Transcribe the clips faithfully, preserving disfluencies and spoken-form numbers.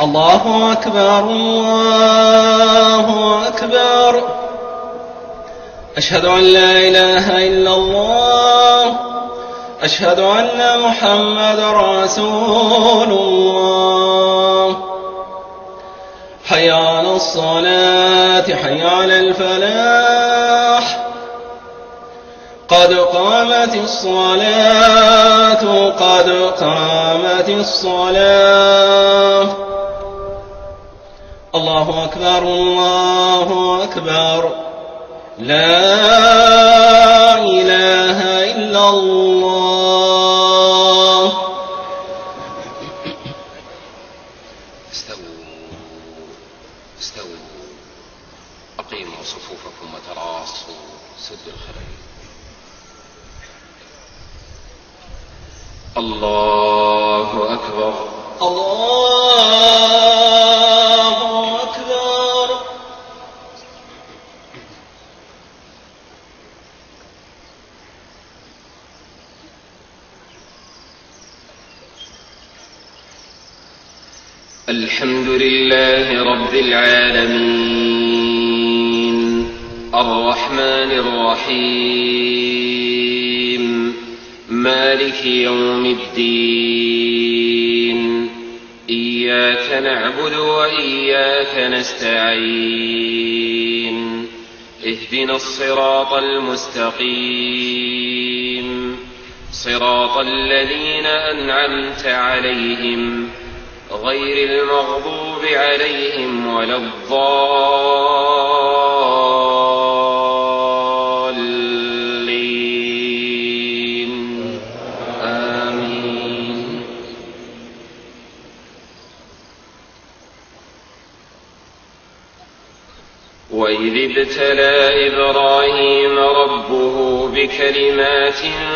الله أكبر الله أكبر. أشهد أن لا إله إلا الله. أشهد أن محمد رسول الله. حي على الصلاة حي على الفلاح. قد قامت الصلاة قد قامت الصلاة. الله أكبر الله أكبر. لا إله إلا الله. استووا استووا أقيموا صفوفكم وتراصوا سدوا الخلل. الله أكبر الله أكبر. الحمد لله رب العالمين الرحمن الرحيم مالك يوم الدين. إياك نعبد وإياك نستعين. اهدنا الصراط المستقيم صراط الذين أنعمت عليهم غير المغضوب عليهم ولا الضالين. آمين. وإذ ابتلى إبراهيم ربه بكلمات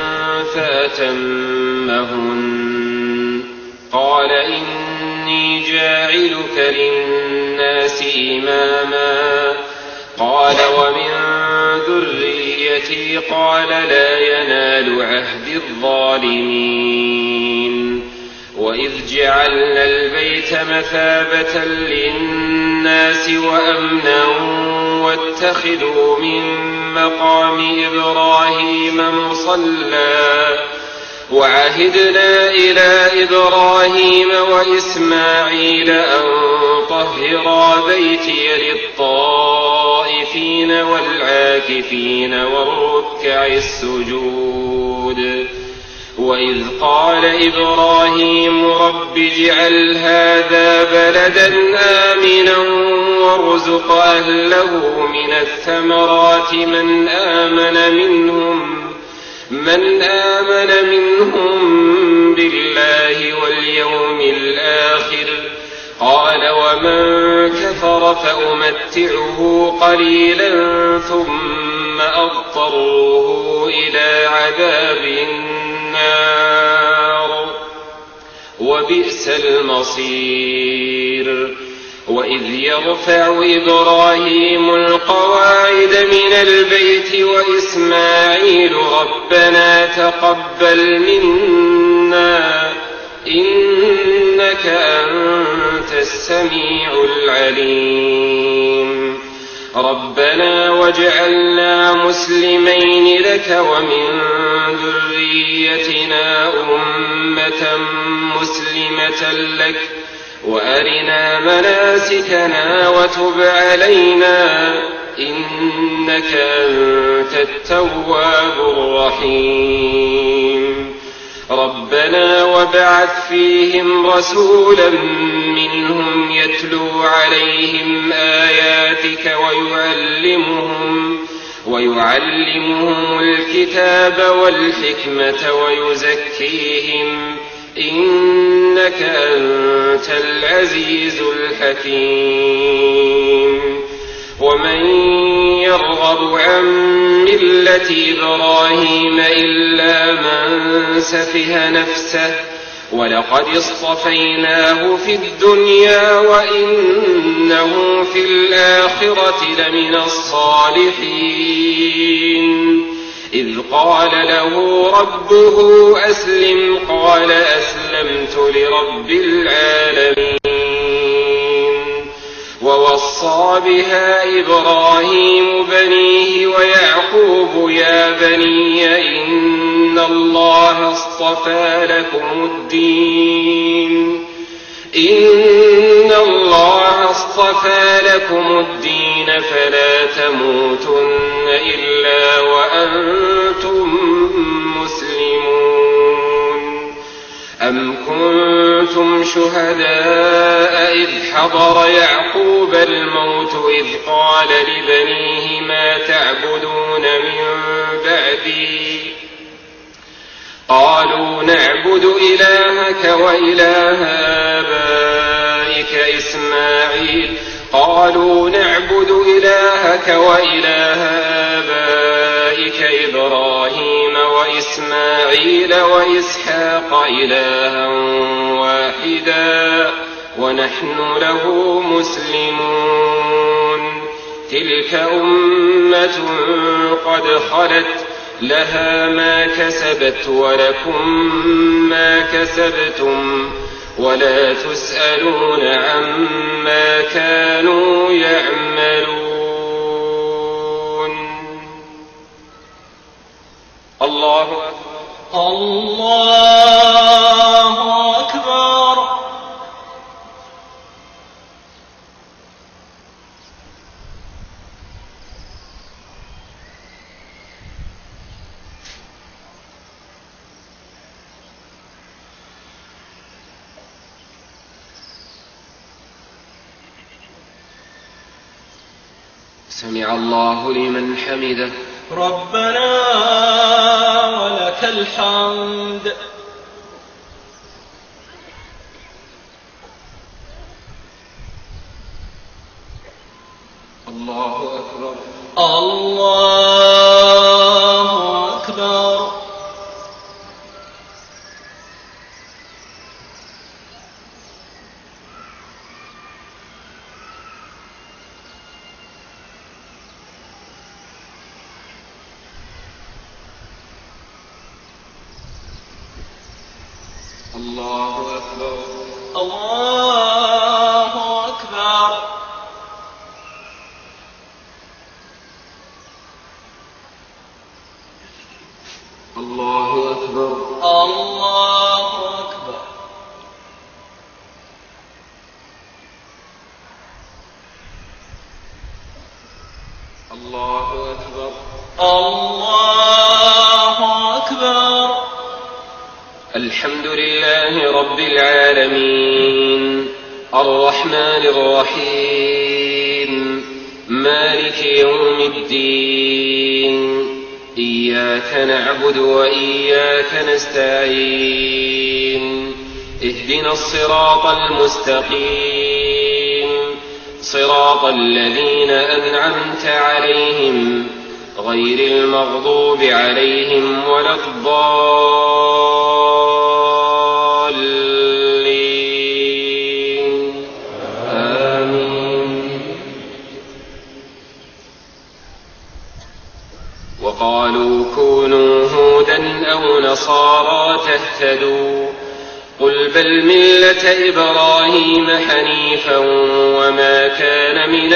فأتمهن قال إني جاعلك للناس إماما قال ومن ذريتي قال لا ينال عهد الظالمين. وإذ جعلنا البيت مثابة للناس وأمنا واتخذوا من مقام إبراهيم مصلى وعهدنا إلى إبراهيم وإسماعيل أن طهرا بيتي للطائفين والعاكفين والركع السجود. وإذ قال إبراهيم رب اجعل هذا بلدا آمنا وارزق أهله من الثمرات من آمن منهم من آمن منهم بالله واليوم الآخر قال ومن كفر فأمتعه قليلا ثم أضطره إلى عذاب النار وبئس المصير. وإذ يرفع إبراهيم القواعد من البيت وإسماعيل ربنا تقبل منا إنك أنت السميع العليم. ربنا واجعلنا مسلمين لك ومن ذريتنا أمة مسلمة لك وأرنا مناسكنا وتب علينا إنك أنت التواب الرحيم. ربنا وابعث فيهم رسولا منهم يتلو عليهم آياتك ويعلمهم ويعلمهم الكتاب والحكمة ويزكيهم إنك أنت العزيز الحكيم. ومن يرغب عن ملة إبراهيم إلا من سفه نفسه ولقد اصطفيناه في الدنيا وإنه في الآخرة لمن الصالحين. إذ قال له ربه أسلم قال أسلمت لرب العالمين. وبشر بها إبراهيم بنيه ويعقوب يا بني إن الله اصطفى لكم الدين إن الله اصطفى لكم الدين فلا تموتن إلا وأنتم مسلمون. أم كنتم شهداء إذ حضر يعقوب الموت إذ قال لبنيه ما تعبدون من بعدي قالوا نعبد إلهك وإله آبائك إسماعيل قالوا نعبد إلهك وإله آبائك إبراهيم وإسماعيل وإسحاق إلها واحدا ونحن له مسلمون. تلك أمة قد خلت لها ما كسبت ولكم ما كسبتم ولا تسألون عما كانوا يعملون. الله أكبر. الله أكبر. سمع الله لمن حمده. ربنا ولك الحمد. الله أكبر. الله أكبر. الله أكبر. الله أكبر. الله أكبر. الله أكبر. الله أكبر. الله أكبر. الحمد لله رب العالمين الرحمن الرحيم مالك يوم الدين إياك نعبد وإياك نستعين اهدنا الصراط المستقيم صراط الذين أنعمت عليهم غير المغضوب عليهم ولا الضالين آمين. وقالوا كونوا هودا أو نصارى تهتدوا قل بل ملة إبراهيم حنيفا وما كان من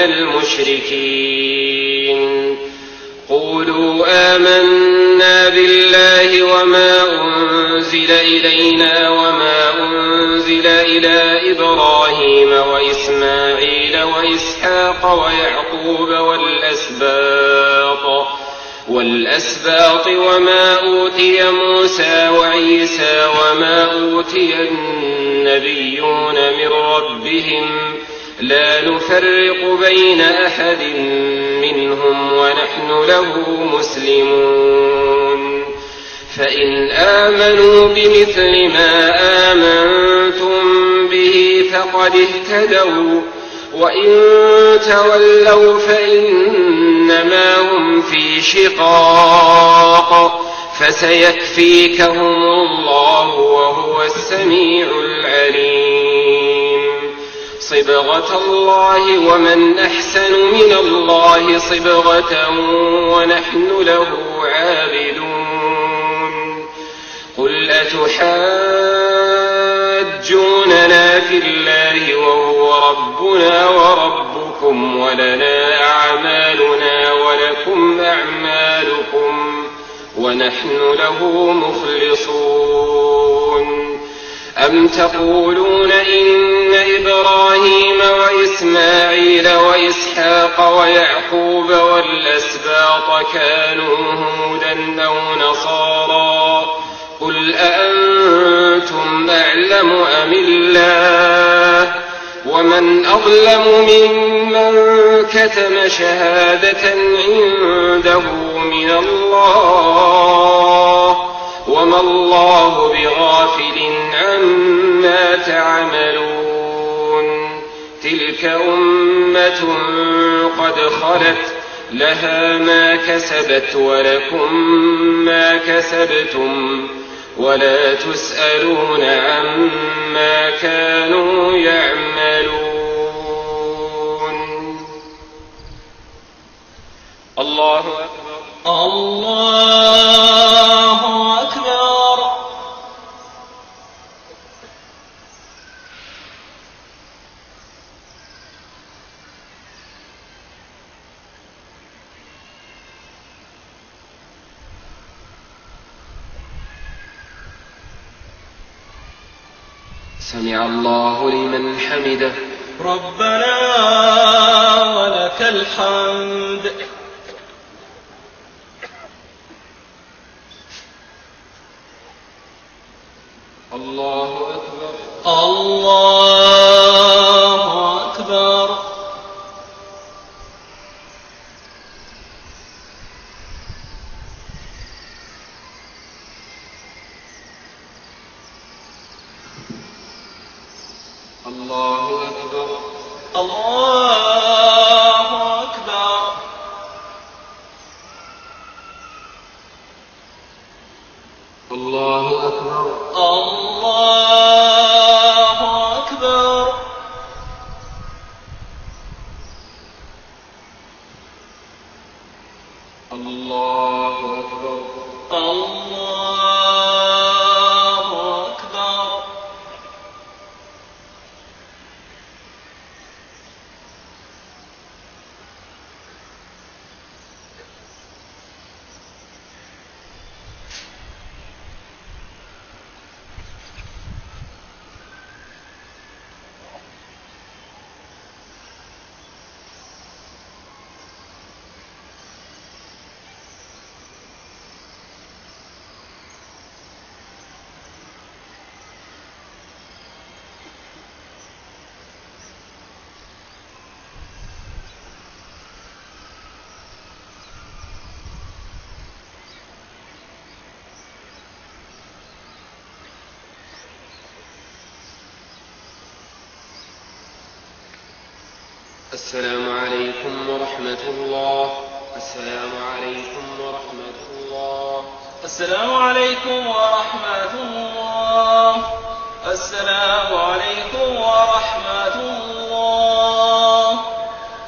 المشركين. قولوا آمنا بالله وما أنزل إلينا وما أنزل إلى إبراهيم وإسماعيل وإسحاق ويعقوب والأسباط والأسباط وما أوتي موسى وعيسى وما أوتي النبيون من ربهم لا نفرق بين أحد منهم ونحن له مسلمون. فإن آمنوا بمثل ما آمنتم به فقد اهتدوا وإن تولوا فإنما هم في شقاق فسيكفيكهم الله وهو السميع العليم. صبغة الله ومن أحسن من الله صبغة ونحن له عابدون. قل أتحاجوننا في الله وهو ربنا وربكم أعمالكم ولنا أعمالنا ولكم أعمالكم ونحن له مخلصون. أم تقولون إن إبراهيم وإسماعيل وإسحاق ويعقوب والأسباط كانوا هودا أو نصارى؟ قل أأنتم أعلم أم الله؟ ومن أظلم ممن كتم شهادة عنده من الله وما الله بغافل عما تعملون. تلك أمة قد خلت لها ما كسبت ولكم ما كسبتم ولا تسألون عما كانوا يعملون. الله أكبر. الله أكبر. سمع الله لمن حمده. ربنا ولك الحمد. الله أكبر. الله أكبر. الله أكبر. الله أكبر. الله أكبر. الله أكبر. الله أكبر. الله أكبر. السلام عليكم ورحمة الله. السلام عليكم ورحمة الله. السلام عليكم ورحمة الله. السلام